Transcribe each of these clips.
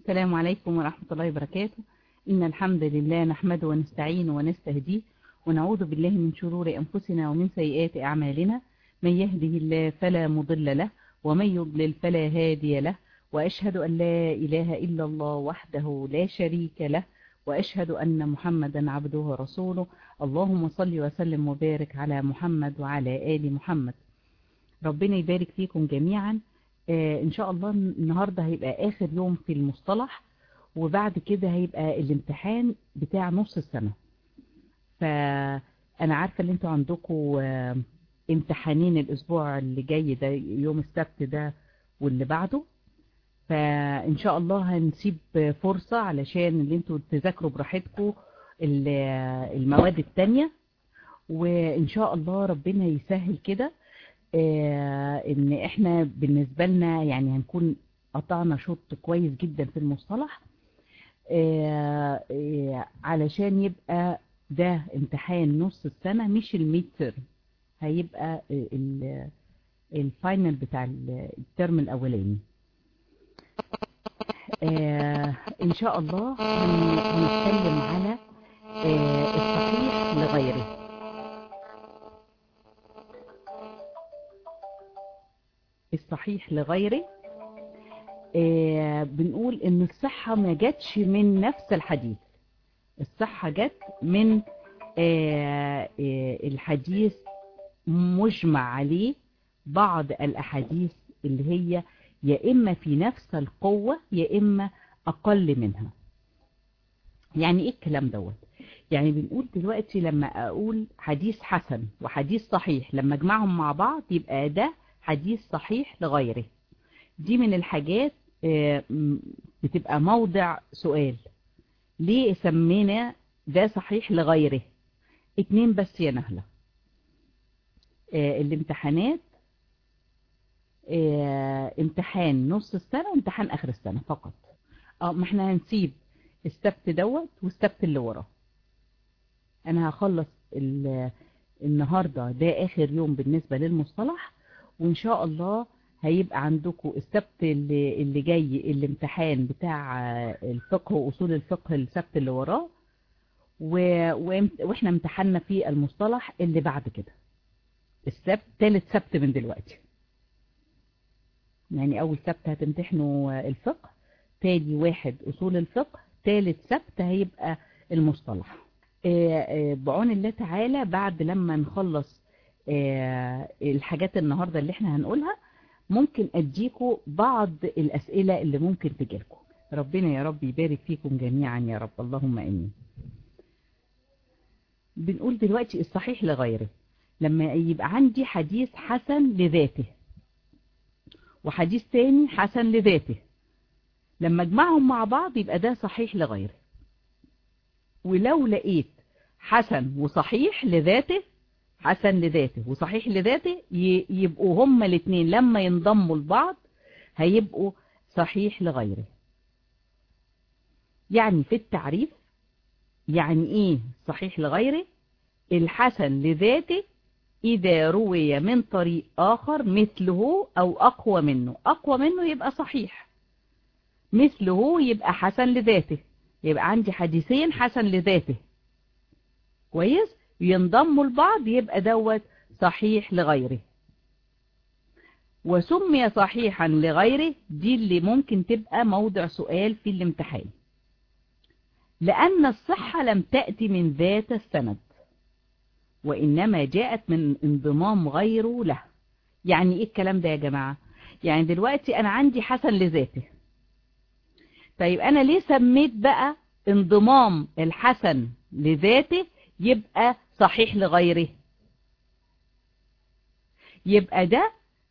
السلام عليكم ورحمة الله وبركاته. إن الحمد لله نحمده ونستعينه ونستهديه ونعوذ بالله من شرور أنفسنا ومن سيئات أعمالنا. من يهده الله فلا مضل له ومن يضلل فلا هادي له، وأشهد أن لا إله إلا الله وحده لا شريك له، وأشهد أن محمدا عبده ورسوله. اللهم صل وسلم وبارك على محمد وعلى آل محمد. ربنا يبارك فيكم جميعا. إن شاء الله النهاردة هيبقى آخر يوم في المصطلح، وبعد كده هيبقى الامتحان بتاع نص السنة. فأنا عارفة اللي انتوا عندكم امتحانين الأسبوع اللي جاي ده، يوم السبت ده واللي بعده. فإن شاء الله هنسيب فرصة علشان اللي انتوا تذاكروا براحتكم المواد التانية، وإن شاء الله ربنا يسهل كده. ان احنا بالنسبة لنا يعني هنكون قطعنا شوط كويس جدا في المصطلح، علشان يبقى ده امتحان نص السنة مش الميد ترم، هيبقى الفاينل بتاع الترم الاولاني. ان شاء الله هنتكلم على الصحيح لغيره. الصحيح لغيره، بنقول ان الصحة ما جاتش من نفس الحديث، الصحة جت من الحديث مجمع عليه بعض الأحاديث اللي هي يا إما في نفس القوة يا إما أقل منها. يعني إيه الكلام دوت؟ يعني بنقول دلوقتي لما أقول حديث حسن وحديث صحيح، لما أجمعهم مع بعض يبقى ده حديث صحيح لغيره. دي من الحاجات بتبقى موضع سؤال، ليه سمينا ده صحيح لغيره؟ 2 بس يا نهلة. الامتحانات امتحان نص السنة وامتحان آخر السنة فقط. ما احنا هنسيب السبت دوت والسبت اللي وراه. انا هخلص النهاردة ده آخر يوم بالنسبة للمصطلح، وإن شاء الله هيبقى عندكم السبت اللي جاي الامتحان بتاع الفقه وأصول الفقه السبت اللي وراه، وإحنا امتحاننا في المصطلح اللي بعد كده السبت، 3 سبت من دلوقتي. يعني أول سبت هتمتحنوا الفقه، تاني واحد أصول الفقه، 3 سبت هيبقى المصطلح. بعون الله تعالى بعد لما نخلص الحاجات النهاردة اللي احنا هنقولها، ممكن اديكم بعض الاسئلة اللي ممكن تجيلكم. ربنا يا رب يبارك فيكم جميعا يا رب، اللهم امين. بنقول دلوقتي الصحيح لغيره، لما يبقى عندي حديث حسن لذاته وحديث تاني حسن لذاته، لما اجمعهم مع بعض يبقى ده صحيح لغيره. ولو لقيت حسن وصحيح لذاته، حسن لذاته وصحيح لذاته، يبقوا هما الاثنين لما ينضموا لبعض هيبقوا صحيح لغيره. يعني في التعريف يعني ايه صحيح لغيره؟ الحسن لذاته إذا روي من طريق آخر مثله أو أقوى منه. أقوى منه يبقى صحيح، مثله يبقى حسن لذاته. يبقى عندي حديثين حسن لذاته كويس، ينضموا لبعض يبقى دوت صحيح لغيره. وسمي صحيحا لغيره، دي اللي ممكن تبقى موضع سؤال في الامتحان، لأن الصحة لم تأتي من ذات السند وإنما جاءت من انضمام غيره له. يعني إيه الكلام ده يا جماعة؟ يعني دلوقتي أنا عندي حسن لذاته، طيب أنا ليه سميت بقى انضمام الحسن لذاته يبقى صحيح لغيره؟ يبقى ده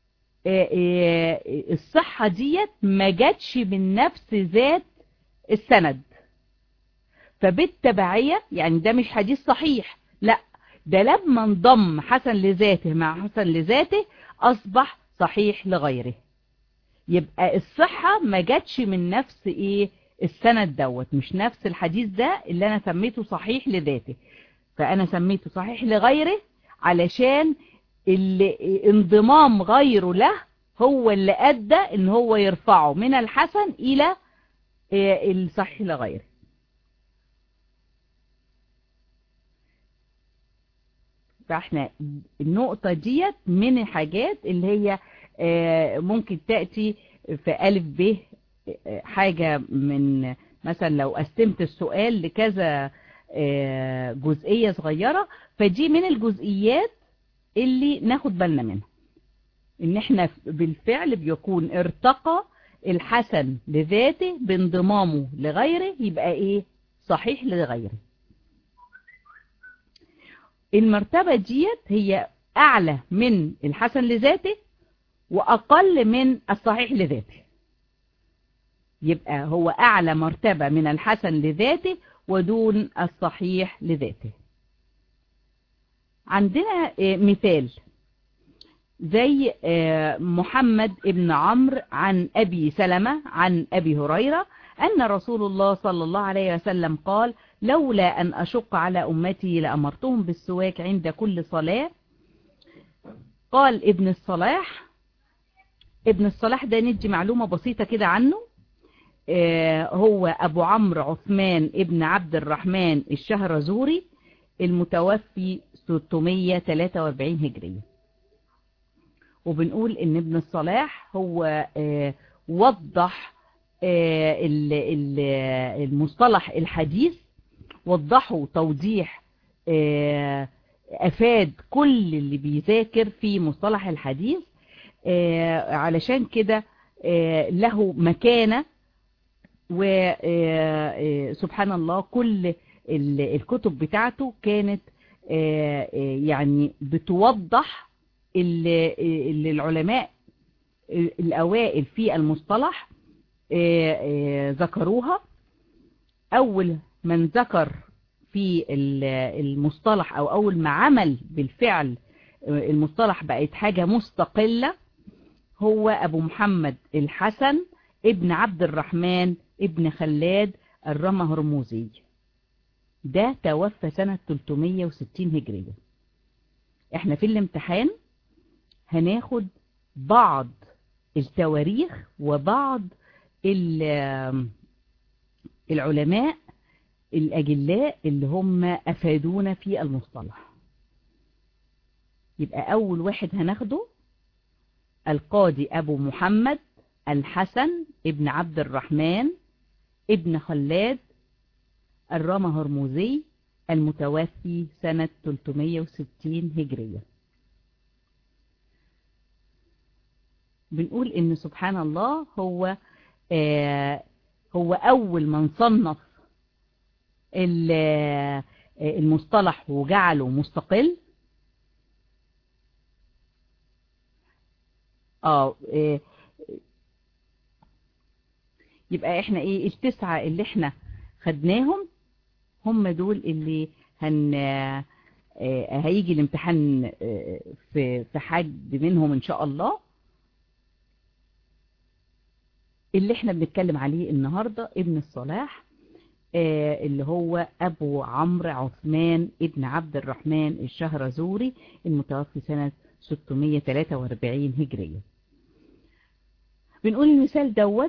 الصحة ديت ما جاتش من نفس ذات السند، فبالتبعية يعني ده مش حديث صحيح، لا ده لما انضم حسن لذاته مع حسن لذاته أصبح صحيح لغيره. يبقى الصحة ما جاتش من نفس السند دوت، مش نفس الحديث ده اللي أنا سميته صحيح لذاته، فأنا سميته صحيح لغيره علشان اللي انضمام غيره له هو اللي أدى إن هو يرفعه من الحسن إلى الصحيح لغيره. فاحنا النقطة ديت من الحاجات اللي هي ممكن تأتي في ألف ب حاجة من مثلا لو قسمت السؤال لكذا جزئية صغيرة، فدي من الجزئيات اللي ناخد بالنا منها، ان احنا بالفعل بيكون ارتقى الحسن لذاته بانضمامه لغيره، يبقى ايه؟ صحيح لغيره. المرتبة ديت هي اعلى من الحسن لذاته واقل من الصحيح لذاته، يبقى هو اعلى مرتبة من الحسن لذاته ودون الصحيح لذاته. عندنا مثال زي محمد ابن عمرو عن أبي سلمة عن أبي هريرة أن رسول الله صلى الله عليه وسلم قال: لولا أن أشق على أمتي لأمرتهم بالسواك عند كل صلاة. قال ابن الصلاح ده ندي معلومة بسيطة كده عنه. هو أبو عمرو عثمان ابن عبد الرحمن الشهرزوري المتوفي 643 هجرية. وبنقول ان ابن الصلاح هو وضح المصطلح الحديث، وضحه توضيح افاد كل اللي بيذاكر في مصطلح الحديث. علشان كده له مكانة، وسبحان الله كل الكتب بتاعته كانت يعني بتوضح اللي العلماء الأوائل في المصطلح ذكروها. أول من ذكر في المصطلح أو أول ما عمل بالفعل المصطلح بقت حاجة مستقلة هو أبو محمد الحسن ابن عبد الرحمن ابن خلاد الرمهرموزي. ده توفى سنة 360 هجرية. احنا في الامتحان هناخد بعض التواريخ وبعض العلماء الأجلاء اللي هم أفادونا في المصطلح. يبقى أول واحد هناخده القاضي أبو محمد الحسن ابن عبد الرحمن ابن خلاد الرمهرموزي المتوفي سنة 360 هجرية. بنقول ان سبحان الله هو اول من صنف المصطلح وجعله مستقل. يبقى احنا ايه التسعة اللي احنا خدناهم هم دول اللي هيجي الامتحان في حد منهم ان شاء الله. اللي احنا بنتكلم عليه النهاردة ابن الصلاح اللي هو أبو عمرو عثمان ابن عبد الرحمن الشهرزوري المتوفي سنة 643 هجرية. بنقول المثال دوت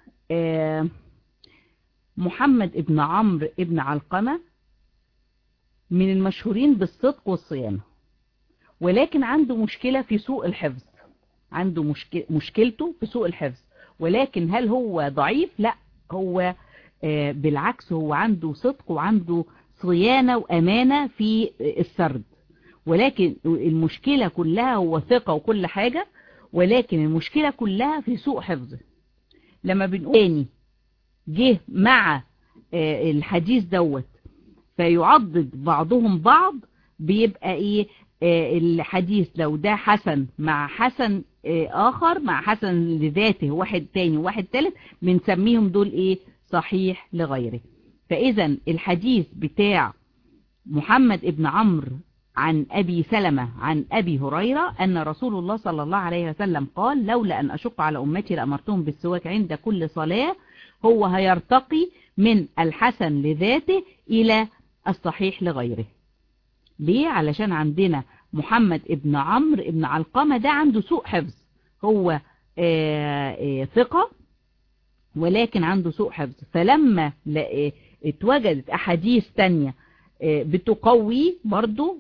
محمد ابن عمرو ابن علقمة من المشهورين بالصدق والصيانة، ولكن عنده مشكلة في سوء الحفظ. عنده مشكلته في سوء الحفظ، ولكن هل هو ضعيف؟ لا، هو بالعكس هو عنده صدق وعنده صيانة وأمانة في السرد، ولكن المشكلة كلها هو ثقة وكل حاجة، ولكن المشكلة كلها في سوء حفظه. لما بنقول تاني جه مع الحديث دوت فيعضد بعضهم بعض، بيبقى ايه الحديث لو ده حسن مع حسن آخر مع حسن لذاته واحد تاني واحد تالت بنسميهم دول ايه صحيح لغيره. فإذا الحديث بتاع محمد ابن عمرو عن أبي سلمة عن أبي هريرة أن رسول الله صلى الله عليه وسلم قال: لولا أن أشق على أمتي لأمرتهم بالسواك عند كل صلاة. هو هيرتقي من الحسن لذاته إلى الصحيح لغيره. ليه؟ علشان عندنا محمد ابن عمرو ابن علقمة ده عنده سوء حفظ، هو ثقة ولكن عنده سوء حفظ، فلما اتوجدت أحاديث تانية بتقوي برضو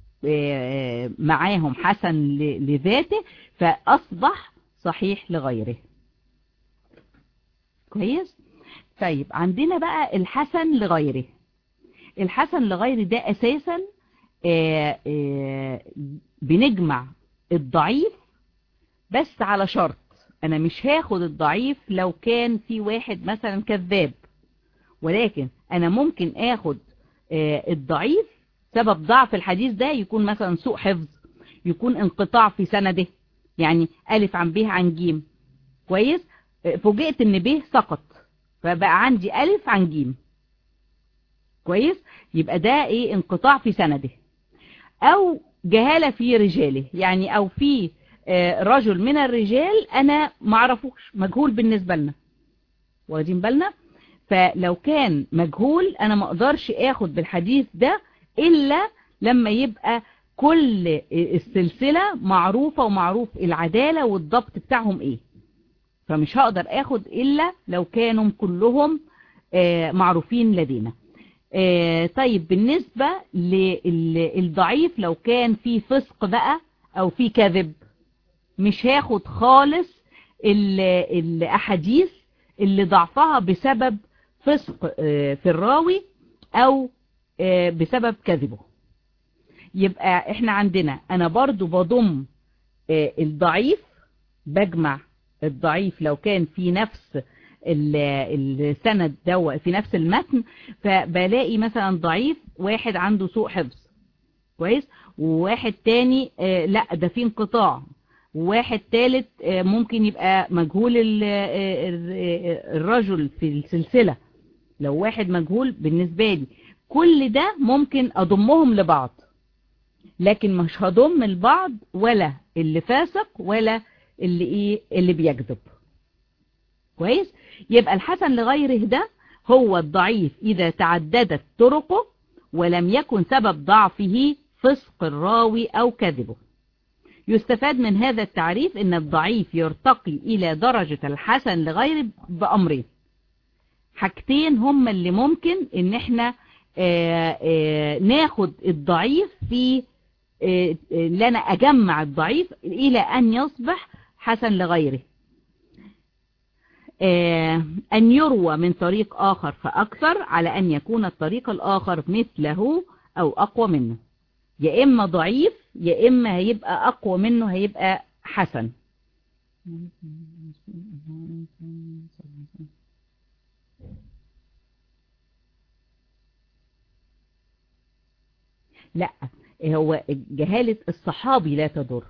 معاهم حسن لذاته، فأصبح صحيح لغيره. كويس. طيب عندنا بقى الحسن لغيره. الحسن لغيره ده أساسا بنجمع الضعيف بس على شرط. أنا مش هاخد الضعيف لو كان في واحد مثلا كذاب، ولكن أنا ممكن آخد الضعيف سبب ضعف الحديث ده يكون مثلا سوء حفظ، يكون انقطاع في سنده، يعني ألف عن ب عن ج. كويس. فوجئت ان ب سقط، فبقى عندي ألف عن ج. كويس. يبقى ده ايه؟ انقطاع في سنده. او جهالة في رجاله، يعني او في رجل من الرجال انا معرفوش، مجهول بالنسبة لنا، واخدين بالنا؟ فلو كان مجهول انا ما اقدرش اخد بالحديث ده الا لما يبقى كل السلسلة معروفة ومعروف العدالة والضبط بتاعهم ايه. فمش هقدر اخد الا لو كانوا كلهم معروفين لدينا. طيب بالنسبة للضعيف لو كان في فسق بقى او في كذب، مش هاخد خالص الاحاديث اللي ضعفها بسبب فسق في الراوي او بسبب كذبه. يبقى احنا عندنا انا برضو بضم الضعيف، بجمع الضعيف لو كان في نفس السند ده في نفس المتن، فبلاقي مثلا ضعيف واحد عنده سوء حفظ، كويس، وواحد تاني لا ده في انقطاع، وواحد تالت ممكن يبقى مجهول الرجل في السلسلة. لو واحد مجهول بالنسبة لي، كل ده ممكن اضمهم لبعض، لكن مش هضم البعض ولا اللي فاسق ولا اللي بيكذب. كويس. يبقى الحسن لغيره ده هو الضعيف إذا تعددت طرقه ولم يكن سبب ضعفه فسق الراوي أو كذبه. يستفاد من هذا التعريف أن الضعيف يرتقي إلى درجة الحسن لغيره بأمرين. حاجتين هم اللي ممكن ان احنا ناخد الضعيف في اللي انا اجمع الضعيف الى ان يصبح حسن لغيره. ان يروى من طريق اخر فاكثر، على ان يكون الطريق الاخر مثله او اقوى منه. يا اما ضعيف يا اما هيبقى اقوى منه هيبقى حسن. لا، هو جهالة الصحابي لا تضر.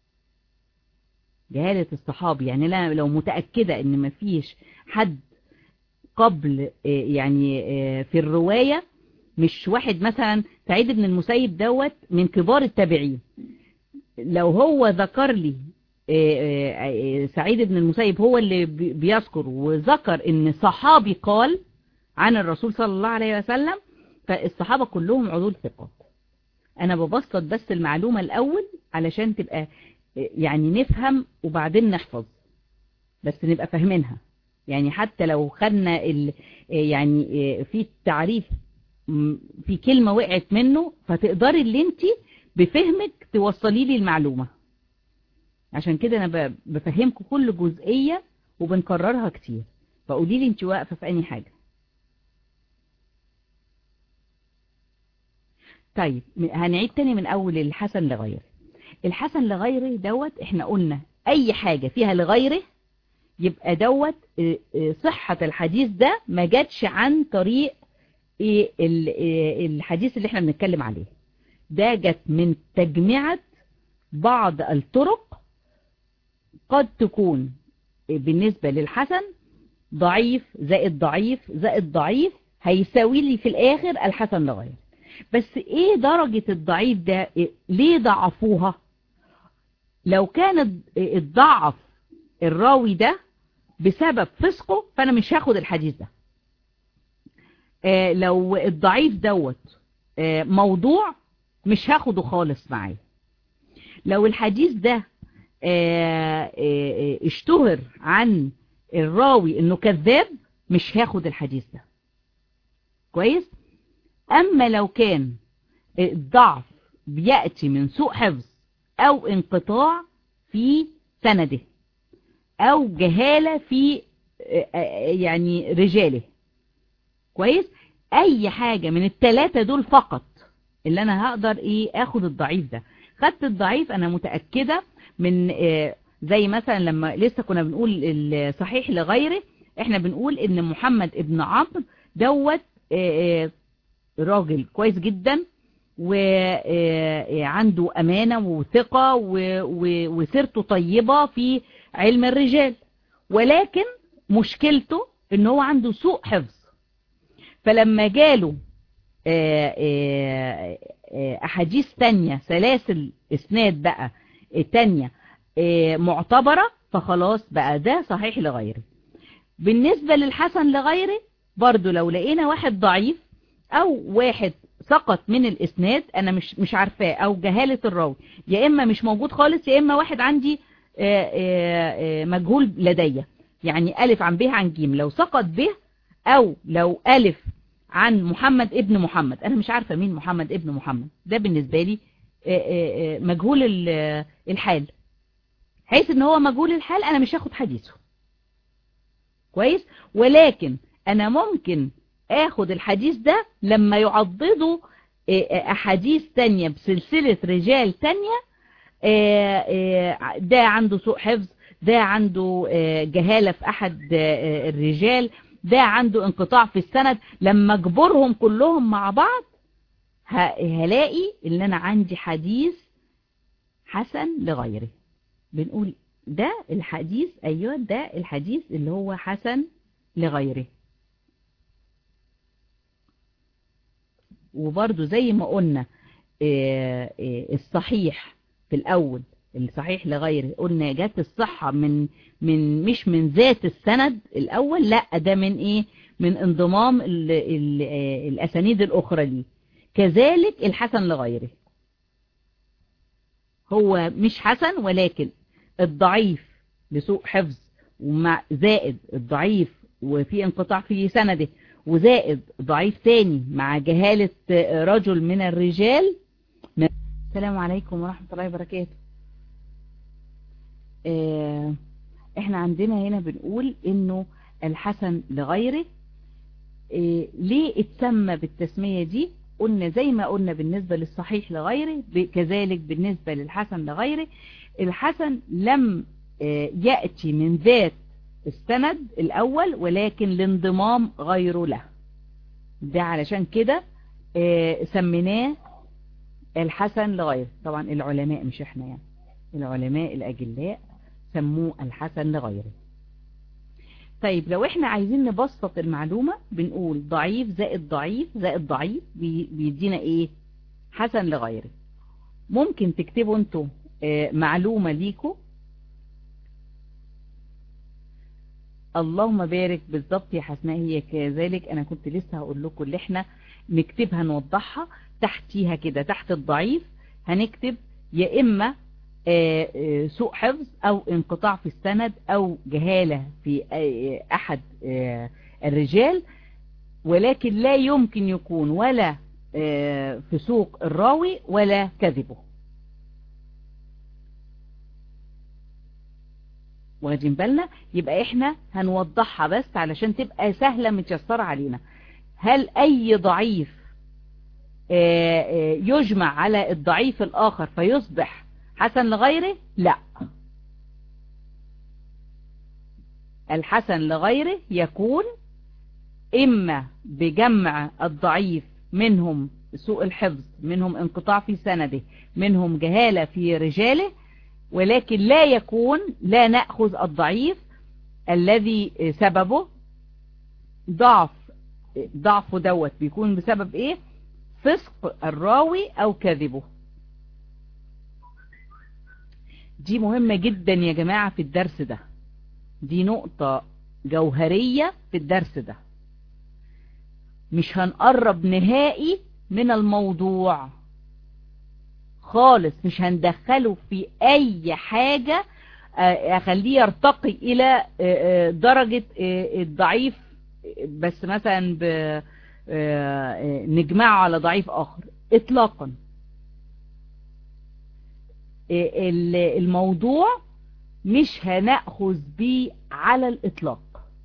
جهالة الصحابي يعني لو متأكدة ان مفيش حد قبل يعني في الرواية، مش واحد مثلا سعيد بن المسيب دوت من كبار التابعين، لو هو ذكر لي سعيد بن المسيب هو اللي بيذكر وذكر ان صحابي قال عن الرسول صلى الله عليه وسلم، فالصحابة كلهم عدول ثقات. انا ببسط بس المعلومة الاول علشان تبقى يعني نفهم وبعدين نحفظ، بس نبقى فاهمينها. يعني حتى لو خدنا يعني في التعريف في كلمة وقعت منه، فتقدري اللي انت بفهمك توصلي لي المعلومة. عشان كده انا بفهمكم كل جزئية وبنكررها كتير، فقولي لي انت واقفة في اي حاجة. طيب هنعيد تاني من اول الحسن لغيره. الحسن لغيره دوت احنا قلنا اي حاجة فيها لغيره يبقى دوت صحة الحديث ده ما جاتش عن طريق الحديث اللي احنا بنتكلم عليه، ده جت من تجميعة بعض الطرق. قد تكون بالنسبة للحسن ضعيف زائد ضعيف زائد ضعيف هيساوي لي في الاخر الحسن لغيره. بس ايه درجة الضعيف ده؟ ليه ضعفوها؟ لو كان الضعف الراوي ده بسبب فسقه فانا مش هاخد الحديث ده. لو الضعيف دوت موضوع مش هاخده خالص معايا. لو الحديث ده اشتهر عن الراوي انه كذاب مش هاخد الحديث ده. كويس. اما لو كان الضعف بيأتي من سوء حفظ او انقطاع في سنده او جهالة في يعني رجاله، كويس، اي حاجة من الثلاثة دول فقط اللي انا هقدر اخد الضعيف ده. خدت الضعيف انا متأكدة من زي مثلا لما لسه كنا بنقول الصحيح لغيره، احنا بنقول ان محمد ابن عمرو دوت راجل كويس جدا وعنده امانة وثقة وسيرته طيبة في علم الرجال، ولكن مشكلته ان هو عنده سوء حفظ. فلما جاله احاديث تانية سلاسل اسناد بقى تانية معتبرة، فخلاص بقى ده صحيح لغيره. بالنسبة للحسن لغيره برضو لو لقينا واحد ضعيف او واحد سقط من الاسناد انا مش عارفاه، او جهالة الراوي يا اما مش موجود خالص يا اما واحد عندي مجهول لدي، يعني الف عن ب عن ج، لو سقط ب او لو الف عن محمد ابن محمد انا مش عارفة مين محمد ابن محمد، ده بالنسبة لي مجهول الحال، حيث ان هو مجهول الحال انا مش هاخد حديثه. كويس. ولكن انا ممكن اخد الحديث ده لما يعضدوا احاديث تانية بسلسلة رجال تانية، ده عنده سوء حفظ، ده عنده جهالة في احد الرجال، ده عنده انقطاع في السند، لما اجبرهم كلهم مع بعض هلاقي ان انا عندي حديث حسن لغيره. بنقول ده الحديث، ايوه ده الحديث اللي هو حسن لغيره. وبرضو زي ما قلنا الصحيح في الاول، الصحيح لغيره قلنا جات الصحة من مش من ذات السند الاول، لا ده من من انضمام الاسانيد الاخرى ليه. كذلك الحسن لغيره هو مش حسن، ولكن الضعيف لسوء حفظ ومع زائد الضعيف وفي انقطاع في سنده وزائد ضعيف تاني مع جهالة رجل من الرجال. السلام عليكم ورحمة الله وبركاته. احنا عندنا هنا بنقول انه الحسن لغيره ليه اتسمى بالتسمية دي؟ قلنا زي ما قلنا بالنسبة للصحيح لغيره كذلك بالنسبة للحسن لغيره. الحسن لم يأتي من ذات السند الأول ولكن لانضمام غيره له، ده علشان كده سميناه الحسن لغيره. طبعا العلماء مش احنا، يعني العلماء الأجلاء سموه الحسن لغيره. طيب لو احنا عايزين نبسط المعلومة بنقول ضعيف زائد ضعيف زائد ضعيف بيدينا حسن لغيره. ممكن تكتبوا انتوا معلومة ليكوا. اللهم بارك، بالظبط يا حسناء هي كذلك. انا كنت لسه هقول لكم اللي احنا نكتبها نوضحها تحتيها كده، تحت الضعيف هنكتب يا اما سوء حفظ او انقطاع في السند او جهالة في احد الرجال، ولكن لا يمكن يكون ولا فسوق الراوي ولا كذبه. واخدين بالنا؟ يبقى احنا هنوضحها بس علشان تبقى سهلة متيسرة علينا. هل اي ضعيف يجمع على الضعيف الاخر فيصبح حسن لغيره؟ لا، الحسن لغيره يكون اما بجمع الضعيف منهم سوء الحفظ، منهم انقطاع في سنده، منهم جهالة في رجاله، ولكن لا نأخذ الضعيف الذي سببه ضعفه دوت بيكون بسبب فسق الراوي او كذبه. دي مهمة جدا يا جماعة في الدرس ده، دي نقطة جوهرية في الدرس ده. مش هنقرب نهائي من الموضوع خالص، مش هندخله في اي حاجة اخليه يرتقي الى درجة الضعيف، بس مثلا نجمعه على ضعيف اخر اطلاقا. الموضوع مش هنأخذ بيه على الاطلاق.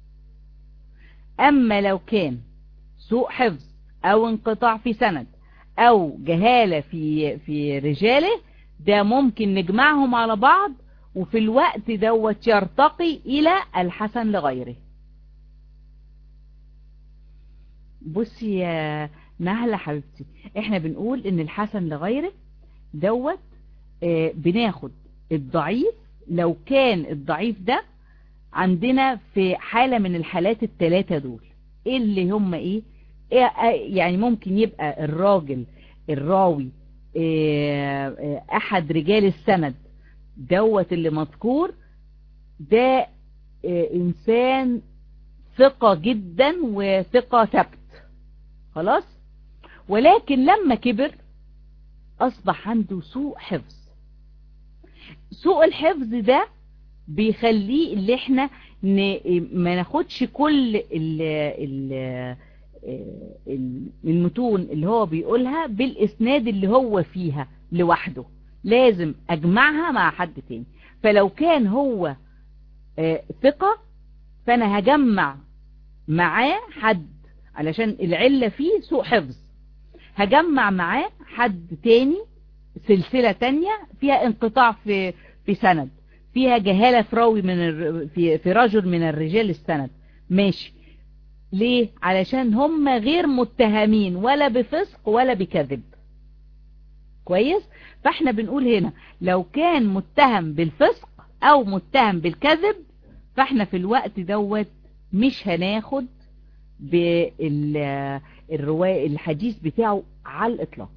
اما لو كان سوء حفظ او انقطاع في سند او جهالة في رجاله، ده ممكن نجمعهم على بعض وفي الوقت دوت يرتقي الى الحسن لغيره. بصي يا نهلة حبيبتي، احنا بنقول ان الحسن لغيره دوت بناخد الضعيف لو كان الضعيف ده عندنا في حالة من الحالات الثلاثة دول. ايه اللي هم ايه؟ يعني ممكن يبقى الراوي احد رجال السند دوت اللي مذكور ده انسان ثقة جدا وثقة ثبت خلاص، ولكن لما كبر اصبح عنده سوء حفظ. سوء الحفظ ده بيخليه اللي احنا ما ناخدش كل المتون اللي هو بيقولها بالاسناد اللي هو فيها لوحده، لازم اجمعها مع حد تاني. فلو كان هو ثقة فانا هجمع معاه حد علشان العلة فيه سوء حفظ، هجمع معاه حد تاني سلسلة تانية فيها انقطاع في سند، فيها جهالة في راوي في رجل من الرجال السند، ماشي. ليه؟ علشان هم غير متهمين ولا بفسق ولا بكذب. كويس؟ فاحنا بنقول هنا لو كان متهم بالفسق او متهم بالكذب فاحنا في الوقت دوت مش هناخد بالرواية الحديث بتاعه على الاطلاق،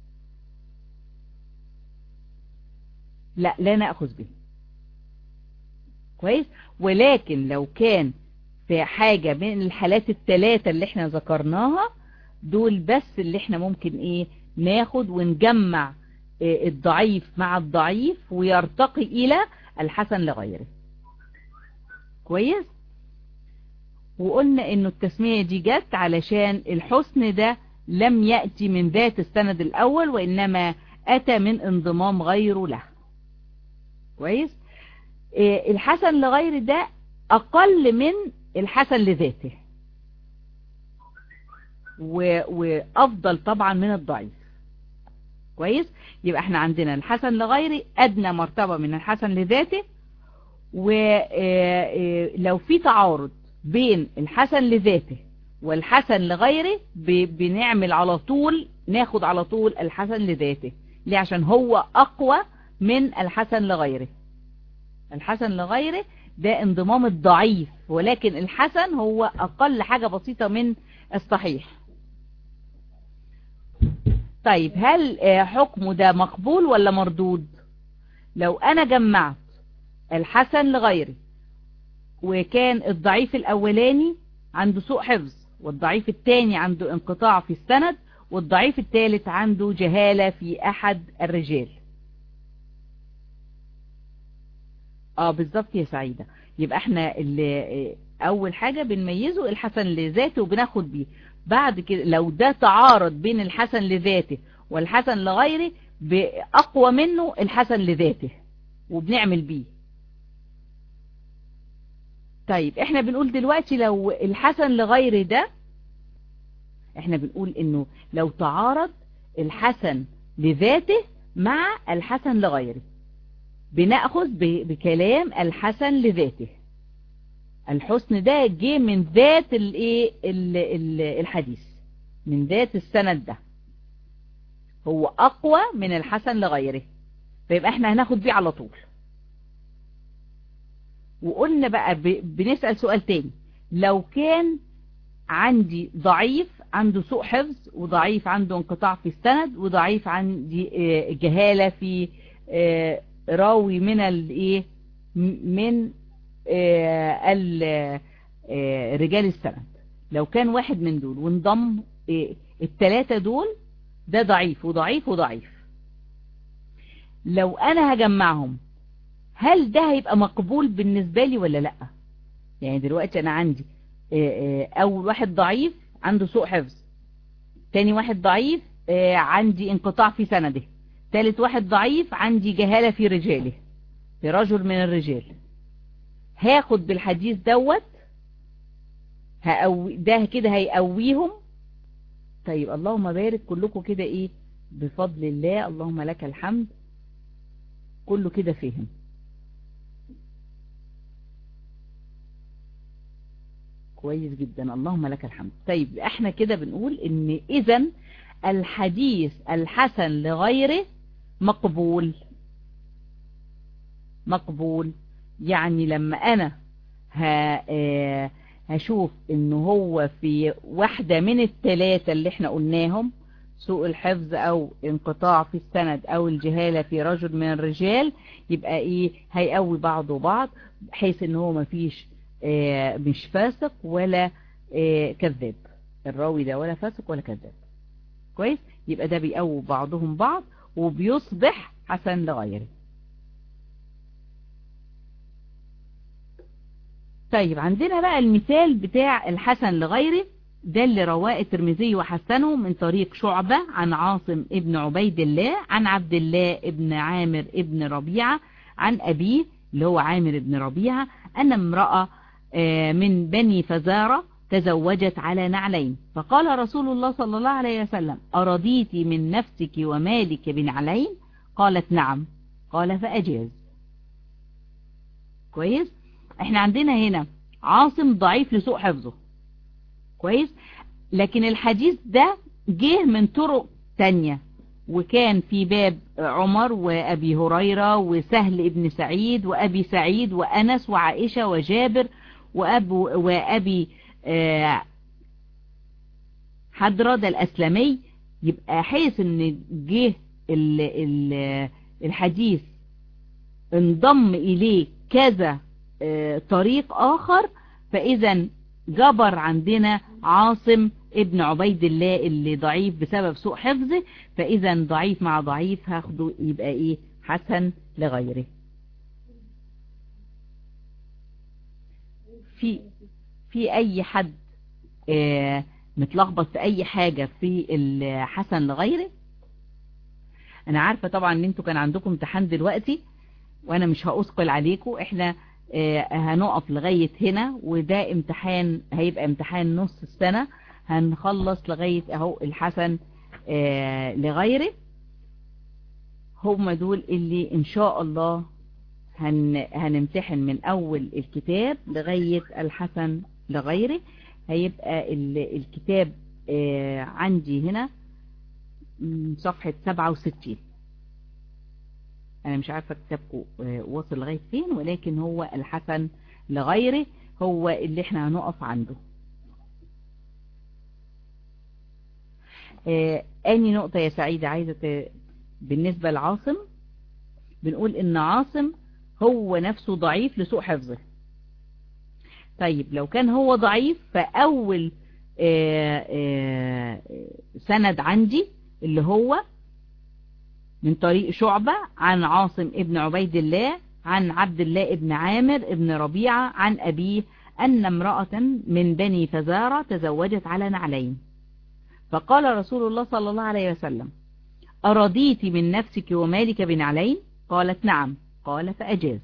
لا نأخذ به. كويس؟ ولكن لو كان في حاجة من الحالات الثلاثة اللي احنا ذكرناها دول بس اللي احنا ممكن ايه ناخد ونجمع الضعيف مع الضعيف ويرتقي الى الحسن لغيره. كويس؟ وقلنا انه التسمية دي جت علشان الحسن ده لم يأتي من ذات السند الاول وانما اتى من انضمام غيره له. كويس؟ الحسن لغير ده اقل من الحسن لذاته وافضل طبعا من الضعيف. كويس؟ يبقى احنا عندنا الحسن لغيره ادنى مرتبة من الحسن لذاته، ولو في تعارض بين الحسن لذاته والحسن لغيره بنعمل على طول ناخد على طول الحسن لذاته. ليه؟ عشان هو اقوى من الحسن لغيره. الحسن لغيره ده انضمام الضعيف، ولكن الحسن هو اقل حاجة بسيطة من الصحيح. طيب هل حكمه ده مقبول ولا مردود؟ لو انا جمعت الحسن لغيره وكان الضعيف الاولاني عنده سوء حفظ والضعيف الثاني عنده انقطاع في السند والضعيف الثالث عنده جهالة في احد الرجال. بالظبط يا سعيدة. يبقى احنا اللي اول حاجة بنميزه الحسن لذاته وبناخد بيه. بعد كده لو ده تعارض بين الحسن لذاته والحسن لغيره بأقوى منه الحسن لذاته وبنعمل بيه. طيب احنا بنقول دلوقتي لو الحسن لغيره ده احنا بنقول انه لو تعارض الحسن لذاته مع الحسن لغيره بنأخذ بكلام الحسن لذاته. الحسن ده جه من ذات الحديث، من ذات السند ده هو اقوى من الحسن لغيره، فيبقى احنا هناخد بيه على طول. وقلنا بقى بنسأل سؤال تاني، لو كان عندي ضعيف عنده سوء حفظ وضعيف عنده انقطاع في السند وضعيف عندي جهالة في راوي من رجال السند، لو كان واحد من دول وانضم الثلاثة دول ده ضعيف وضعيف وضعيف، لو انا هجمعهم هل ده هيبقى مقبول بالنسبة لي ولا لا؟ يعني دلوقتي انا عندي اول واحد ضعيف عنده سوء حفظ، تاني واحد ضعيف عندي انقطاع في سنده، تالت واحد ضعيف عندي جهالة في رجاله، في رجل من الرجال. هاخد بالحديث دوت ده كده هيقويهم. طيب اللهم بارك، كلكم كده ايه بفضل الله، اللهم لك الحمد، كله كده فهم. كويس جدا، اللهم لك الحمد. طيب احنا كده بنقول ان اذا الحديث الحسن لغيره مقبول. مقبول يعني لما انا هشوف انه هو في واحدة من الثلاثة اللي احنا قلناهم، سوء الحفظ او انقطاع في السند او الجهالة في رجل من الرجال، يبقى ايه هيقوي بعضه بعض، بحيث ان هو مفيش مش فاسق ولا كذاب، الراوي ده ولا فاسق ولا كذاب. كويس، يبقى ده بيقوي بعضهم بعض وبيصبح حسن لغيره. طيب عندنا بقى المثال بتاع الحسن لغيره، ده اللي رواه الترمذي وحسنه من طريق شعبة عن عاصم ابن عبيد الله عن عبد الله ابن عامر ابن ربيعة عن أبيه اللي هو عامر ابن ربيعة أن امرأة من بني فزارة تزوجت على نعلين، فقال رسول الله صلى الله عليه وسلم: أرضيت من نفسك ومالك بنعلين؟ قالت: نعم. قال: فأجاز. كويس، احنا عندنا هنا عاصم ضعيف لسوء حفظه. كويس، لكن الحديث ده جه من طرق تانية، وكان في باب عمر وأبي هريرة وسهل ابن سعيد وأبي سعيد وأنس وعائشة وجابر وأبي حضرة الأسلمي. يبقى حيث ان جه الحديث انضم إليه كذا طريق آخر، فإذا جبر عندنا عاصم ابن عبيد الله اللي ضعيف بسبب سوء حفظه، فإذا ضعيف مع ضعيف هاخده يبقى ايه حسن لغيره. في اي حد متلخبط في اي حاجة في الحسن لغيره؟ انا عارفة طبعا ان انتوا كان عندكم امتحان دلوقتي وانا مش هأثقل عليكم، احنا هنقف لغاية هنا، وده امتحان هيبقى امتحان نص السنة، هنخلص لغاية اهو الحسن لغيره. هم دول اللي ان شاء الله هنمتحن من اول الكتاب لغاية الحسن لغيره. هيبقى الكتاب عندي هنا صفحة 67. انا مش عارفة كتابكم واصل لغاية فين، ولكن هو الحسن لغيره هو اللي احنا هنقف عنده. اني نقطة يا سعيدة عايزة بالنسبة لعاصم، بنقول ان عاصم هو نفسه ضعيف لسوء حفظه. طيب لو كان هو ضعيف، فاول سند عندي اللي هو من طريق شعبة عن عاصم ابن عبيد الله عن عبد الله ابن عامر ابن ربيعة عن أبيه أن امرأة من بني فزارة تزوجت على نعلين، فقال رسول الله صلى الله عليه وسلم: أرضيت من نفسك ومالك بنعلين؟ قالت: نعم. قال: فأجاز.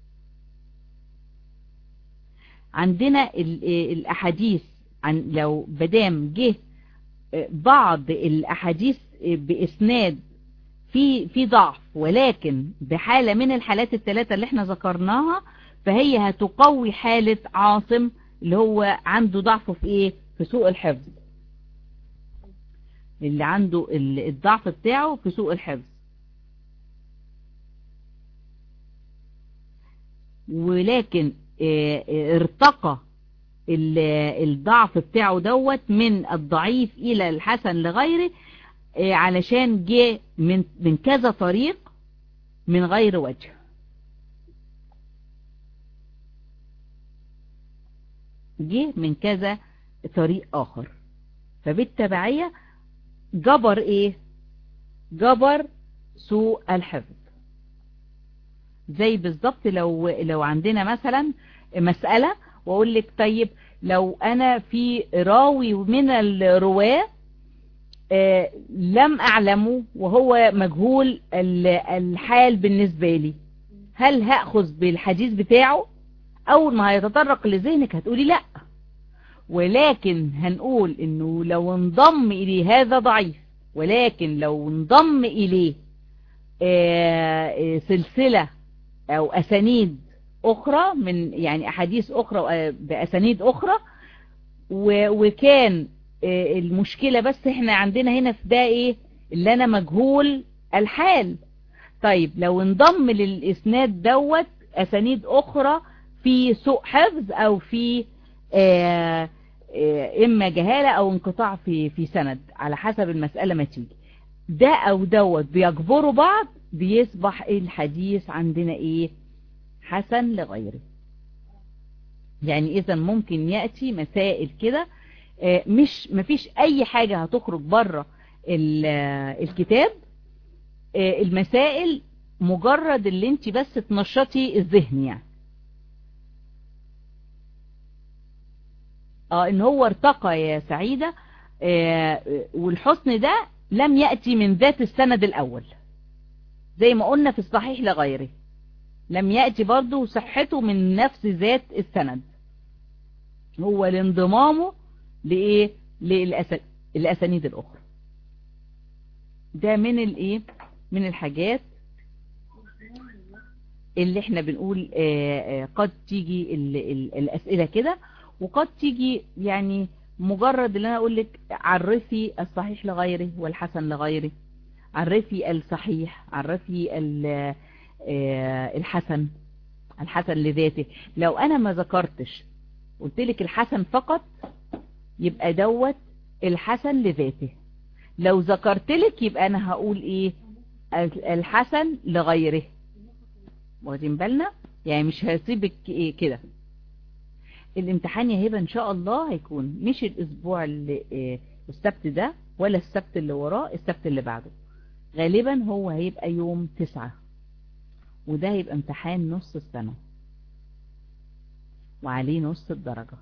عندنا الأحاديث عن لو بدام جه بعض الأحاديث بإسناد في ضعف، ولكن بحالة من الحالات الثلاثة اللي احنا ذكرناها، فهي هتقوي حالة عاصم اللي هو عنده ضعف في ايه، في سوء الحفظ، اللي عنده الضعف بتاعه في سوء الحفظ. ولكن ارتقى الضعف بتاعه دوت من الضعيف الى الحسن لغيره، علشان جه من كذا طريق من غير وجه. جه من كذا طريق آخر، فبالتبعية جبر ايه، جبر سوء الحفظ. زي بالظبط لو عندنا مثلا مسألة واقول لك طيب لو انا في راوي من الرواة لم اعلمه وهو مجهول الحال بالنسبة لي، هل هأخذ بالحديث بتاعه؟ اول ما هيتطرق لذهنك هتقولي لا، ولكن هنقول انه لو انضم اليه هذا ضعيف، ولكن لو انضم اليه سلسلة او اسانيد اخرى من يعني احاديث اخرى باسانيد اخرى وكان المشكلة بس احنا عندنا هنا في ده ايه اللي انا مجهول الحال. طيب لو انضم للاسناد دوت اسانيد اخرى في سوء حفظ او في اما جهالة او انقطاع في سند على حسب المسألة ما تيجي، ده او دوت بيجبروا بعض بيصبح الحديث عندنا ايه حسن لغيره. يعني اذا ممكن يأتي مسائل كده مش مفيش اي حاجة هتخرج بره الكتاب، المسائل مجرد اللي انت بس تنشطي الذهن يعني ان هو ارتقى يا سعيدة، والحسن ده لم يأتي من ذات السند الاول زي ما قلنا في الصحيح لغيره، لم يأتي برضو صحته من نفس ذات السند، هو لانضمامه لإيه للأسانيد الأخرى. ده من الإيه من الحاجات اللي احنا بنقول قد تيجي الأسئلة كده، وقد تيجي يعني مجرد اللي انا اقول لك عرفي الصحيح لغيره والحسن لغيره، عرفي الصحيح، عرفي الحسن لذاته. لو انا ما ذكرتش قلت لك الحسن فقط يبقى دوت الحسن لذاته، لو ذكرت لك يبقى انا هقول ايه الحسن لغيره. واخدين بالنا؟ يعني مش هسيبك إيه كده. الامتحان يا هبه ان شاء الله هيكون مش الاسبوع اللي السبت ده ولا السبت اللي وراه، السبت اللي بعده غالبا هو هيبقى يوم 9، وده هيبقى امتحان نص السنة وعليه نص الدرجة.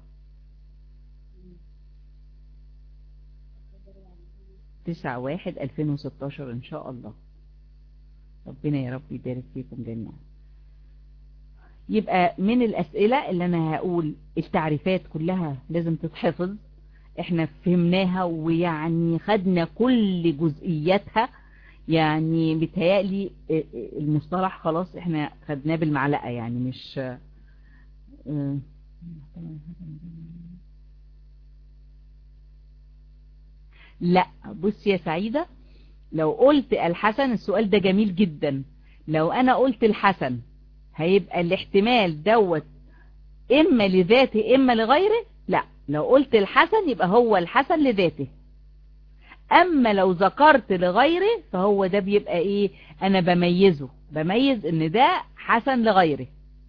9/1/2016 ان شاء الله. ربنا يا رب يبارك فيكم جميعا. يبقى من الاسئلة اللي انا هقول التعريفات كلها لازم تتحفظ، احنا فهمناها ويعني خدنا كل جزئياتها، يعني بيتهيألي المصطلح خلاص احنا خدناه بالمعلقة يعني مش لا. بص يا سعيدة، لو قلت الحسن السؤال ده جميل جدا، لو انا قلت الحسن هيبقى الاحتمال دوت اما لذاته اما لغيره، لا لو قلت الحسن يبقى هو الحسن لذاته، اما لو ذكرت لغيره فهو ده بيبقى ايه انا بميز ان ده حسن لغيره.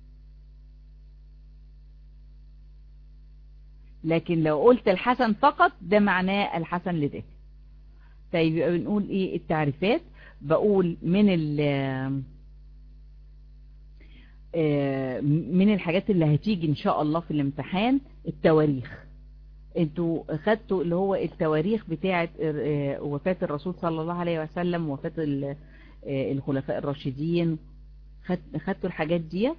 لكن لو قلت الحسن فقط ده معناه الحسن لذاته. طيب يبقى بنقول ايه التعريفات، بقول من الحاجات اللي هتيجي ان شاء الله في الامتحان التواريخ. انتوا خدتوا اللي هو التواريخ بتاعة وفاة الرسول صلى الله عليه وسلم، وفاة الخلفاء الراشدين، خدتوا الحاجات دي.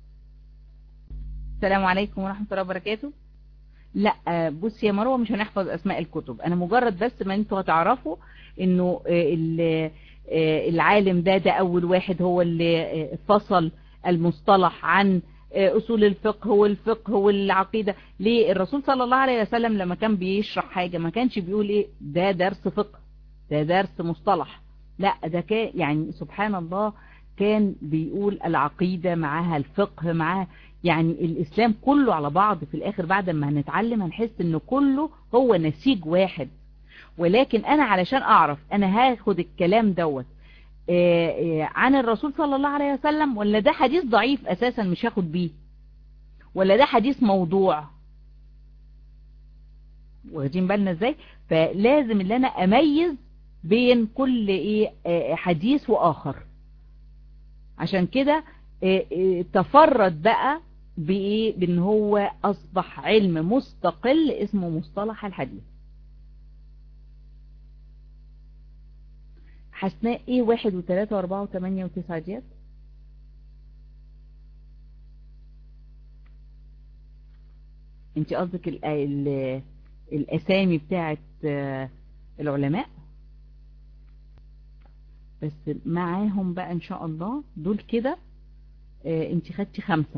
السلام عليكم ورحمة الله وبركاته. لا بص يا مروة، مش هنحفظ اسماء الكتب، انا مجرد بس ما انتوا هتعرفوا انه العالم ده اول واحد هو اللي فصل المصطلح عن اصول الفقه والفقه والعقيدة. ليه الرسول صلى الله عليه وسلم لما كان بيشرح حاجة ما كانش بيقول ايه ده درس فقه ده درس مصطلح، لا ده كان يعني سبحان الله كان بيقول العقيدة معاها الفقه معاها، يعني الإسلام كله على بعض في الآخر بعد ما هنتعلم هنحس إنه كله هو نسيج واحد. ولكن أنا علشان أعرف أنا هاخد الكلام دوت عن الرسول صلى الله عليه وسلم ولا ده حديث ضعيف أساسا مش هاخد بيه، ولا ده حديث موضوع، واخدين بالنا ازاي؟ فلازم اللي أنا أميز بين كل حديث وآخر. عشان كده تفرد بقى بإيه؟ بأن هو أصبح علم مستقل اسمه مصطلح الحديث. حسناء ايه 1 و3 و4 و8 و9 ديت؟ انت قصدك الاسامي بتاعت العلماء، بس معاهم بقى ان شاء الله دول كده. انت خدتي 5.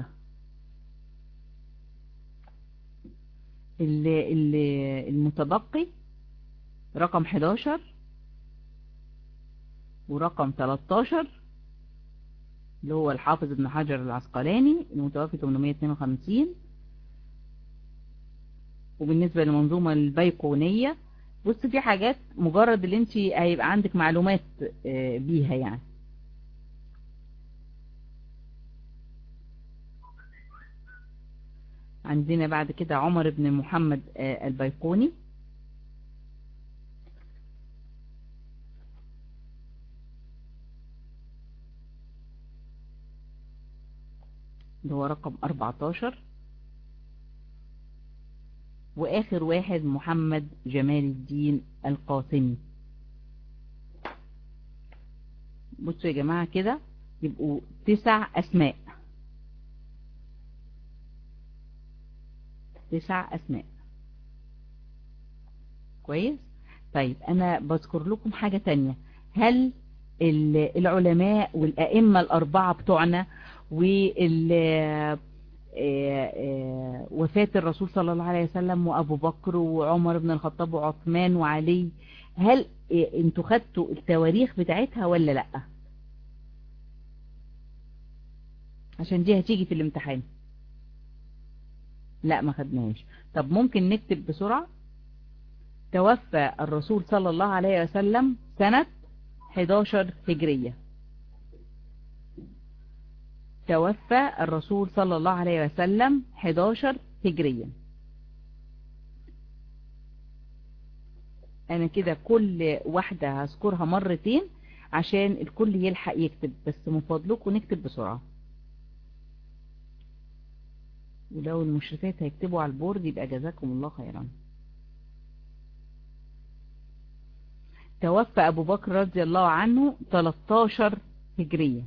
المتبقي رقم 11 ورقم 13 اللي هو الحافظ ابن حجر العسقلاني المتوفي 852. وبالنسبة للمنظومة البيقونية، بص دي حاجات مجرد اللي انت هيبقى عندك معلومات بيها يعني. عندنا بعد كده عمر بن محمد البيقوني، اللي هو رقم 14. واخر واحد محمد جمال الدين القاسمي. بصوا يا جماعة كده يبقوا 9 اسماء، 9 اسماء. كويس. طيب انا بذكر لكم حاجة تانية. هل العلماء والأئمة الأربعة بتوعنا وفاة الرسول صلى الله عليه وسلم وأبو بكر وعمر بن الخطاب وعثمان وعلي، هل انتوا خدتوا التواريخ بتاعتها ولا لأ؟ عشان دي هتيجي في الامتحان. لا ما خدناهاش. طب ممكن نكتب بسرعة. توفى الرسول صلى الله عليه وسلم سنة 11 هجرية. توفى الرسول صلى الله عليه وسلم 11 هجريا. انا كده كل واحدة هذكرها مرتين عشان الكل يلحق يكتب، بس من فضلكم نكتب بسرعة. ولو المشرفات هيكتبوا على البورد يبقى جزاكم الله خيرا. توفى أبو بكر رضي الله عنه 13 هجرية.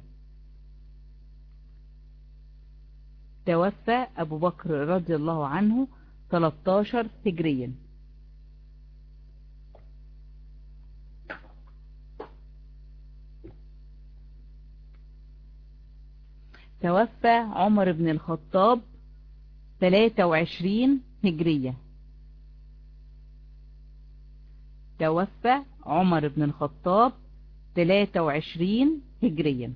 توفى أبو بكر رضي الله عنه 13 هجريا. توفى عمر بن الخطاب 23 هجرية. توفى عمر بن الخطاب 23 هجريا.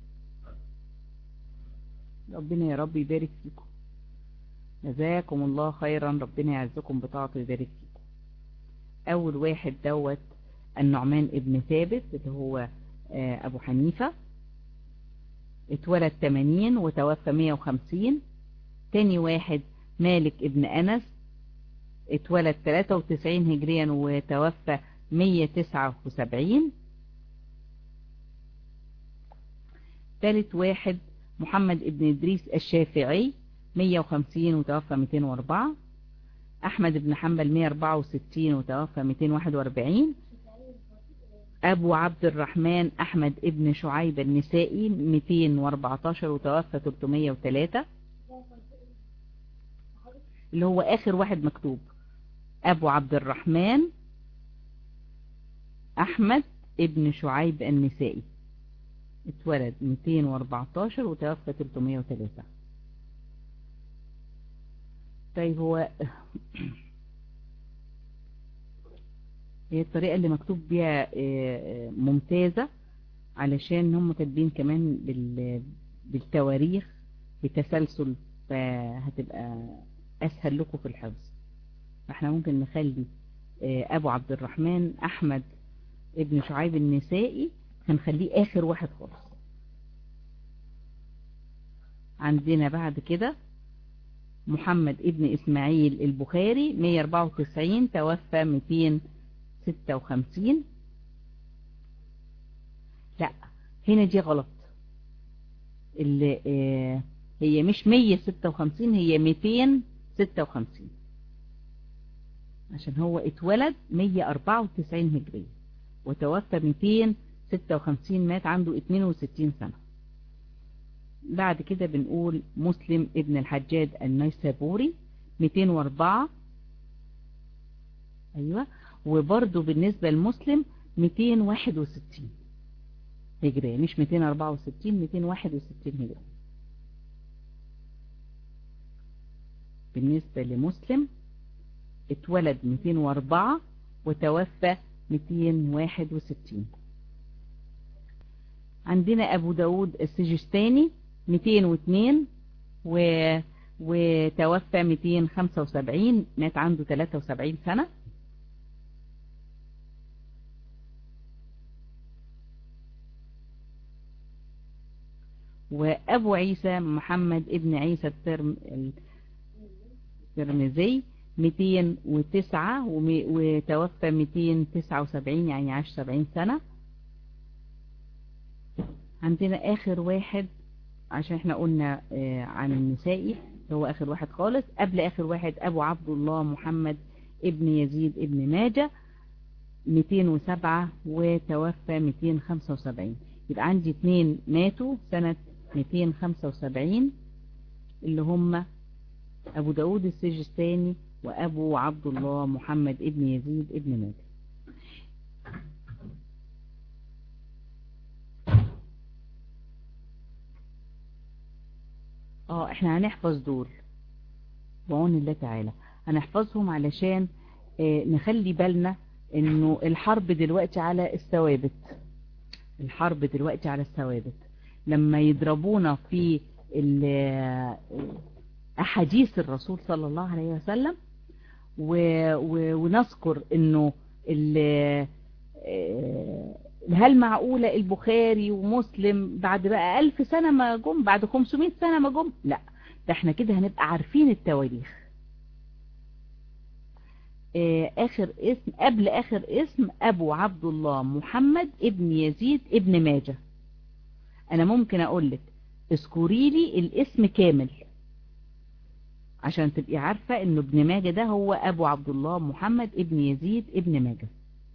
ربنا يا رب يبارك فيكم، جزاكم الله خيرا، ربنا يعزكم بطاعته ويبارك فيكم. أول واحد دوت النعمان ابن ثابت اللي هو أبو حنيفة، اتولد 80 وتوفى 150. تاني واحد مالك ابن أنس، اتولد 93 هجريا وتوفى 179. ثالث واحد محمد ابن إدريس الشافعي 150 وتوفى 204. أحمد بن حنبل 164 وتوفى 241. أبو عبد الرحمن أحمد ابن شعيب النسائي 214 وتوفى 303، اللي هو آخر واحد مكتوب. أبو عبد الرحمن أحمد ابن شعيب النسائي اتولد 214 وتوفى 303. طيب هو هي الطريقة اللي مكتوب بيها ممتازة، علشان هم كاتبين كمان بالتواريخ بتسلسل، فهتبقى أسهل لكم في الحفظ. فاحنا ممكن نخلي أبو عبد الرحمن أحمد ابن شعيب النسائي هنخليه آخر واحد خالص. عندنا بعد كده محمد ابن إسماعيل البخاري 194 توفى 256. لا هنا دي غلط، اللي هي مش 156، هي 256، عشان هو اتولد 194 هجرية وتوفى 256، مات عنده 62 سنة. بعد كده بنقول مسلم ابن الحجاج النيسابوري 204. ايوه. وبرضو بالنسبة لمسلم 261 هجرية، مش 264، 261 هجرية. بالنسبة لمسلم اتولد 204 وتوفى 261. عندنا أبو داود السجستاني 202 وتوفى 275، مات عنده 73 سنة. وأبو عيسى محمد ابن عيسى الترمذي 209 وتوفى 279، يعني عاش 70 سنة. عندنا آخر واحد، عشان احنا قلنا عن النسائي، هو آخر واحد خالص. قبل آخر واحد أبو عبد الله محمد ابن يزيد ابن ماجة 207 وتوفى 275. يبقى عندي 2 ماتوا سنة 275 اللي هم أبو داود السجستاني وأبو عبد الله محمد ابن يزيد ابن ماجة. احنا هنحفظ دول بعون الله تعالى، هنحفظهم علشان نخلي بالنا انه الحرب دلوقتي على الثوابت. الحرب دلوقتي على الثوابت، لما يضربونا في أحاديث الرسول صلى الله عليه وسلم ونذكر انه هل معقولة البخاري ومسلم بعد بقى 1000 سنة ما جم، بعد 500 سنة ما جم؟ لا، ده احنا كده هنبقى عارفين التواريخ. آخر اسم قبل آخر اسم أبو عبد الله محمد ابن يزيد ابن ماجة. أنا ممكن أقولك اذكري لي الاسم كامل عشان تبقي عارفة إنه ابن ماجة ده هو أبو عبد الله محمد ابن يزيد ابن ماجة.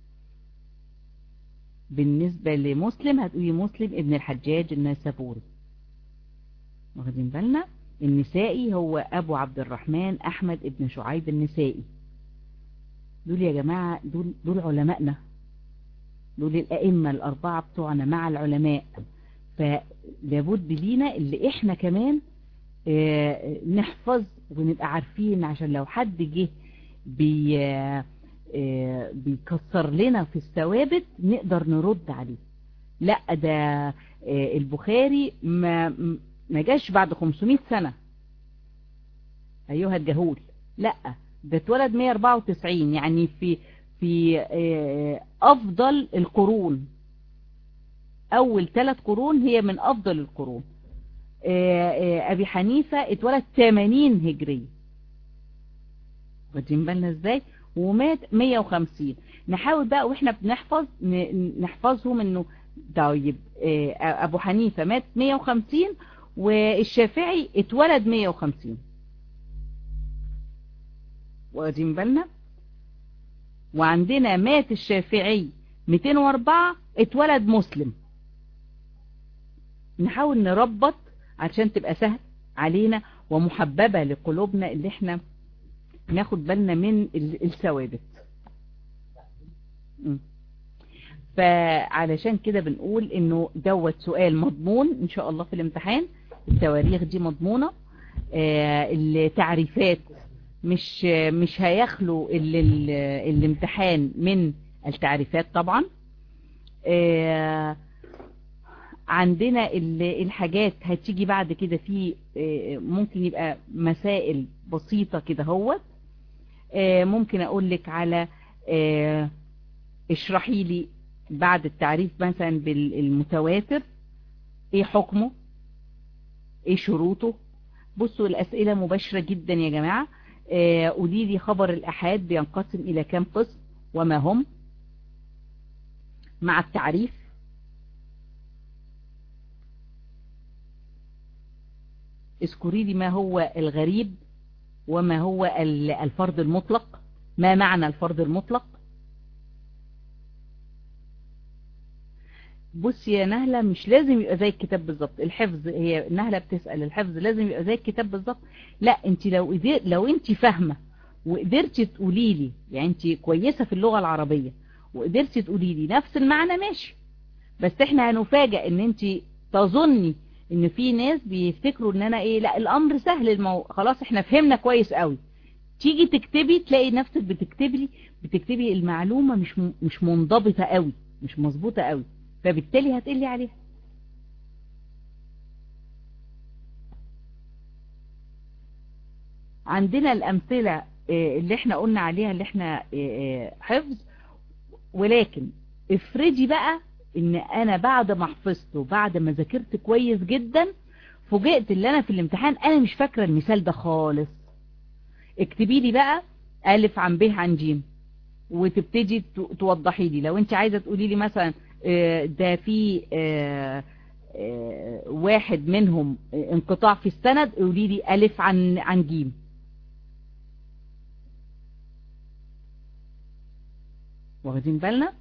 بالنسبة لمسلم هتقولي مسلم ابن الحجاج النيسابوري. واخدين بالنا؟ النسائي هو أبو عبد الرحمن أحمد ابن شعيب النسائي. دول يا جماعة دول علمائنا، دول الأئمة الأربعة بتوعنا مع العلماء. فلابد لينا اللي احنا كمان نحفظ ونبقى عارفين، عشان لو حد جه بيكسر لنا في الثوابت نقدر نرد عليه. لا، ده البخاري ما جاش بعد 500 سنة ايها الجهول، لا ده اتولد 194، يعني في افضل القرون، اول 3 قرون هي من افضل القرون. ابي حنيفة اتولد 80 هجري، واخدين بالنا ازاي؟ ومات 150. نحاول بقى واحنا بنحفظ نحفظهم انه طيب ابو حنيفة مات 150 والشافعي اتولد 150، واخدين بالنا؟ وعندنا مات الشافعي 204 اتولد مسلم. نحاول نربط عشان تبقى سهل علينا ومحببة لقلوبنا اللي احنا ناخد بالنا من الثوابت. فعلشان كده بنقول انه دوت سؤال مضمون ان شاء الله في الامتحان. التواريخ دي مضمونة. التعريفات مش هيخلو الامتحان من التعريفات طبعا. عندنا الحاجات هتيجي بعد كده في ممكن يبقى مسائل بسيطة كده هو. ممكن اقول لك على اشرحي لي بعد التعريف مثلا بالمتواتر ايه حكمه، ايه شروطه. بصوا الاسئلة مباشرة جدا يا جماعة. قولي لي خبر الآحاد بينقسم الى كام قسم وما هم مع التعريف. اذكري لي ما هو الغريب وما هو الفرض المطلق. ما معنى الفرض المطلق؟ بصي يا نهلة، مش لازم يبقى زي الكتاب بالظبط. الحفظ، هي نهلة بتسأل الحفظ لازم يبقى زي الكتاب بالظبط؟ لا، انت لو انت فاهمة وقدرتي تقولي لي، يعني انت كويسة في اللغة العربية وقدرتي تقولي لي نفس المعنى، ماشي. بس احنا هنفاجئ ان انت تظني ان في ناس بيفتكروا ان انا ايه، لا الامر سهل، خلاص احنا فهمنا كويس قوي. تيجي تكتبي تلاقي نفسك بتكتبي المعلومة مش منضبطة قوي، مش مظبوطة قوي، فبالتالي هتقلي عليها. عندنا الأمثلة اللي احنا قلنا عليها، اللي احنا حفظ. ولكن افرضي بقى ان انا بعد ما حفظت وبعد ما ذاكرت كويس جدا فوجئت ان انا في الامتحان انا مش فاكرة المثال ده خالص. اكتبي لي بقى ألف عن ب عن ج، وتبتدي توضحي لي. لو انت عايزة تقولي لي مثلا ده في واحد منهم انقطاع في السند، قولي لي ألف عن ج. واخدين بالنا؟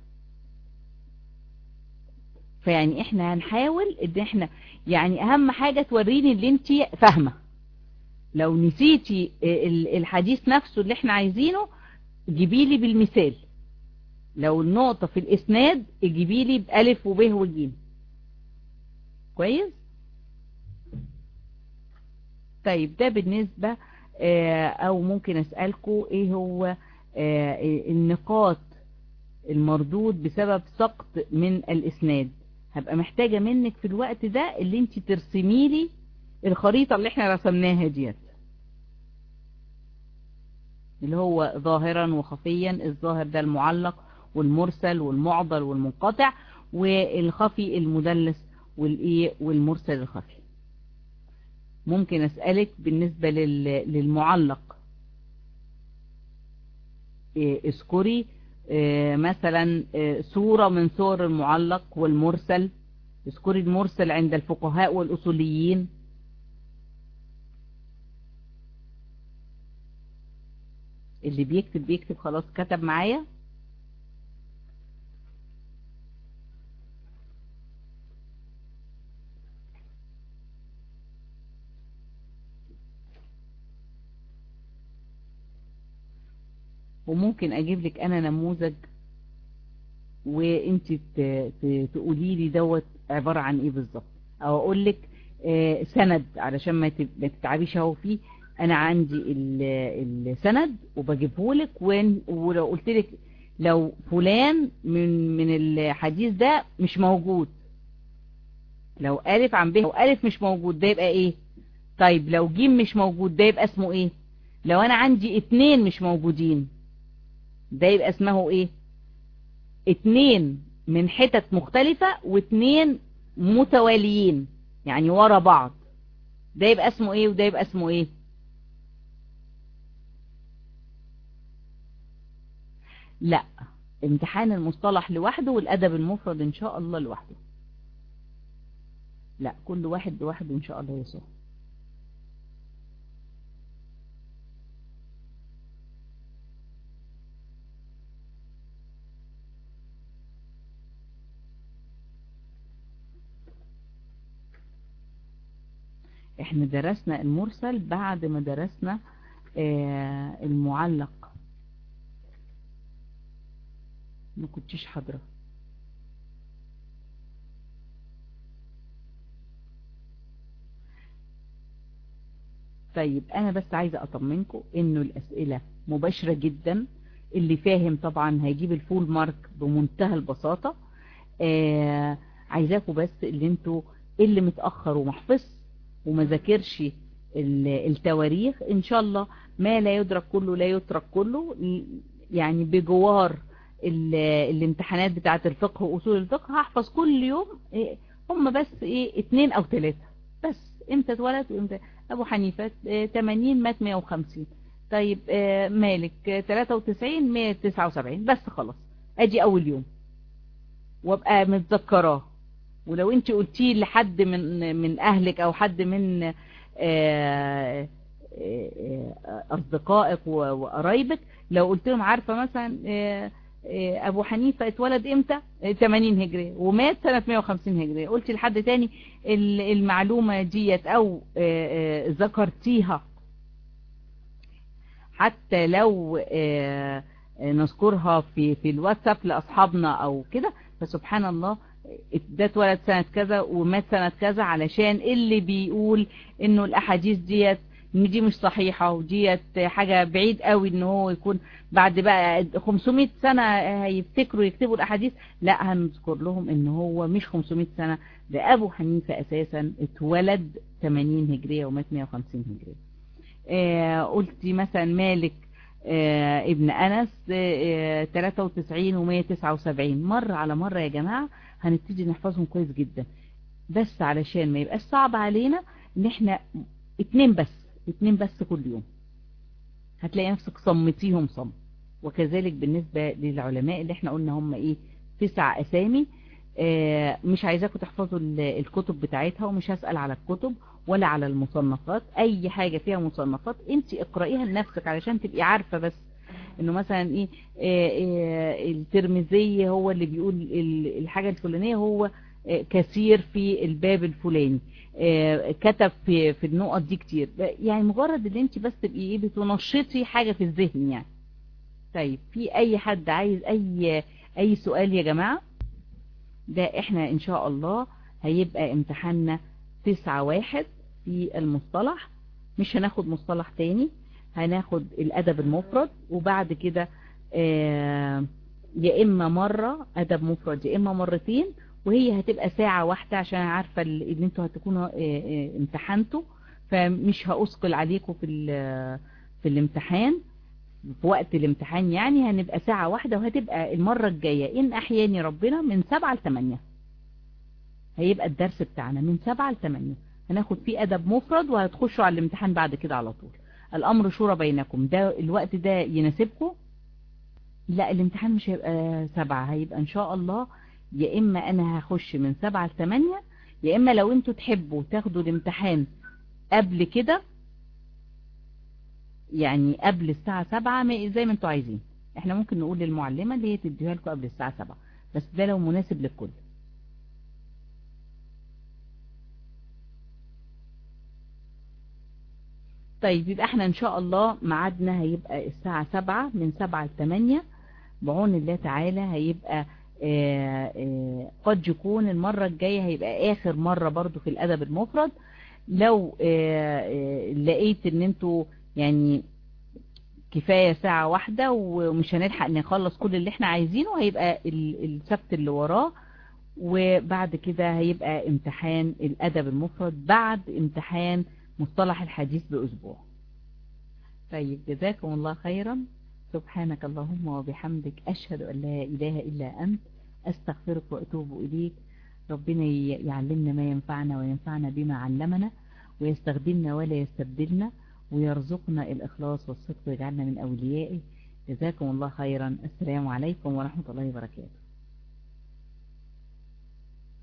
فيعني احنا هنحاول ان احنا، يعني اهم حاجة توريني اللي انت فاهمة. لو نسيتي الحديث نفسه اللي احنا عايزينه جيبيلي بالمثال. لو النقطة في الاسناد جيبيلي بألف وب وج. كويس. طيب ده بالنسبة او ممكن اسألكوا ايه هو النقاط المردود بسبب سقط من الاسناد. هبقى محتاجة منك في الوقت ده اللي انت ترسمي لي الخريطة اللي احنا رسمناها ديت، اللي هو ظاهرا وخفيا. الظاهر ده المعلق والمرسل والمعضل والمنقطع، والخفي المدلس والمرسل الخفي. ممكن اسألك بالنسبة للمعلق، اذكري مثلا صورة من صور المعلق والمرسل. اذكري المرسل عند الفقهاء والأصوليين. اللي بيكتب خلاص كتب معايا. وممكن اجيب لك انا نموذج وانت تقولي لي دوت عبارة عن ايه بالظبط، او اقول لك سند علشان ما تتعبيش اهو فيه. انا عندي السند وبجيبه لك، ولو قلت لك لو فلان من الحديث ده مش موجود، لو ألف عن ب، لو ألف مش موجود ده يبقى ايه؟ طيب لو جيم مش موجود ده يبقى اسمه ايه؟ لو انا عندي اتنين مش موجودين ده يبقى اسمه ايه؟ اتنين من حتت مختلفة واتنين متواليين يعني ورا بعض، ده يبقى اسمه ايه وده يبقى اسمه ايه؟ لا، امتحان المصطلح لوحده والادب المفرد ان شاء الله لوحده. لا، كل واحد لوحده ان شاء الله يسوع. احنا درسنا المرسل بعد ما درسنا المعلق. ما كنتش حاضرة. طيب انا بس عايزة اطمنكم انه الاسئلة مباشرة جدا. اللي فاهم طبعا هيجيب الفول مارك بمنتهى البساطة. عايزاكم بس اللي متأخر ومحفظ وما ذاكرش التواريخ، ان شاء الله ما لا يدرك كله لا يترك كله. يعني بجوار الامتحانات بتاعة الفقه وأصول الفقه هحفظ كل يوم هم بس 2 أو 3 بس. امتى اتولد وامتى أبو حنيفة 80 مات 150. طيب مالك 93 179 بس. خلاص أجي أول يوم وابقى متذكراه. ولو انت قلتيه لحد من اهلك او حد من أصدقائك وقرايبك، لو قلت لهم عارفة مثلا أبو حنيفة اتولد إمتى 80 هجرية ومات سنة 150 هجرية، قلت لحد تاني المعلومة ديت أو ذكرتيها حتى لو نذكرها في الواتساب لأصحابنا أو كده، فسبحان الله ده اتولد سنة كذا ومات سنة كذا، علشان اللي بيقول انه الاحاديث ديت دي مش صحيحة وديت حاجة بعيد قوي ان هو يكون بعد بقى 500 سنة هيفتكروا يكتبوا الاحاديث، لا هنذكر لهم ان هو مش 500 سنة، ده ابو حنيفة اساسا اتولد 80 هجرية ومات 150 هجرية. قلتي مثلا مالك ابن أنس 93 و179، مرة على مرة يا جماعة هنبتدي نحفظهم كويس جدا، بس علشان ما يبقاش صعب علينا ان احنا اتنين بس كل يوم هتلاقي نفسك صمتيهم صم. وكذلك بالنسبة للعلماء اللي احنا قلنا هم ايه 9 اسامي، مش عايزاكم تحفظوا الكتب بتاعتها، ومش هسأل على الكتب ولا على المصنفات، اي حاجة فيها مصنفات انت اقرأيها لنفسك علشان تبقي عارفة بس انه مثلا ايه الترمذي هو اللي بيقول الحاجة الفلانية، هو كثير في الباب الفلاني، كتب في النقط دي كتير، يعني مجرد ان انت بس تبقي ايه بتنشطي حاجة في الذهن يعني. طيب في اي حد عايز اي سؤال يا جماعة؟ ده احنا ان شاء الله هيبقى امتحاننا 9/1 في المصطلح، مش هناخد مصطلح تاني، هناخد الادب المفرد، وبعد كده يا اما مرة ادب مفرد يا اما مرتين، وهي هتبقى ساعة واحدة عشان عارفة ان انتوا هتكونوا امتحنتوا، فمش هأثقل عليكم في الامتحان، في وقت الامتحان يعني هنبقى ساعة واحدة، وهتبقى المرة الجاية إن أحياني ربنا من 7 ل8 هيبقى الدرس بتاعنا من 7 ل8، هناخد فيه أدب مفرد وهتخشوا على الامتحان بعد كده على طول. الأمر شورى بينكم، ده الوقت ده يناسبكم؟ لا الامتحان مش هيبقى 7، هيبقى إن شاء الله يا إما أنا هخش من 7 ل8، يا إما لو انتوا تحبوا تاخدوا الامتحان قبل كده يعني قبل الساعة 7 زي ما انتوا عايزين، احنا ممكن نقول للمعلمة اللي هي تديها لكم قبل الساعة 7، بس ده لو مناسب للكل. طيب يبقى احنا ان شاء الله ميعادنا هيبقى الساعة 7 من 7 ل8 بعون الله تعالى، هيبقى قد يكون المرة الجاية هيبقى اخر مرة برضو في الادب المفرد، لو لقيت ان انتوا يعني كفاية ساعة واحدة ومش هنلحق نخلص كل اللي احنا عايزينه، هيبقى السبت اللي وراه، وبعد كده هيبقى امتحان الأدب المفرد بعد امتحان مصطلح الحديث بأسبوع. طيب جزاكم الله خيرا، سبحانك اللهم وبحمدك أشهد أن لا إله إلا أنت أستغفرك وأتوب إليك. ربنا يعلمنا ما ينفعنا وينفعنا بما علمنا، ويستخدمنا ولا يستبدلنا، ويرزقنا الإخلاص والصدق ويجعلنا من أوليائه. جزاكم الله خيرا، السلام عليكم ورحمة الله وبركاته.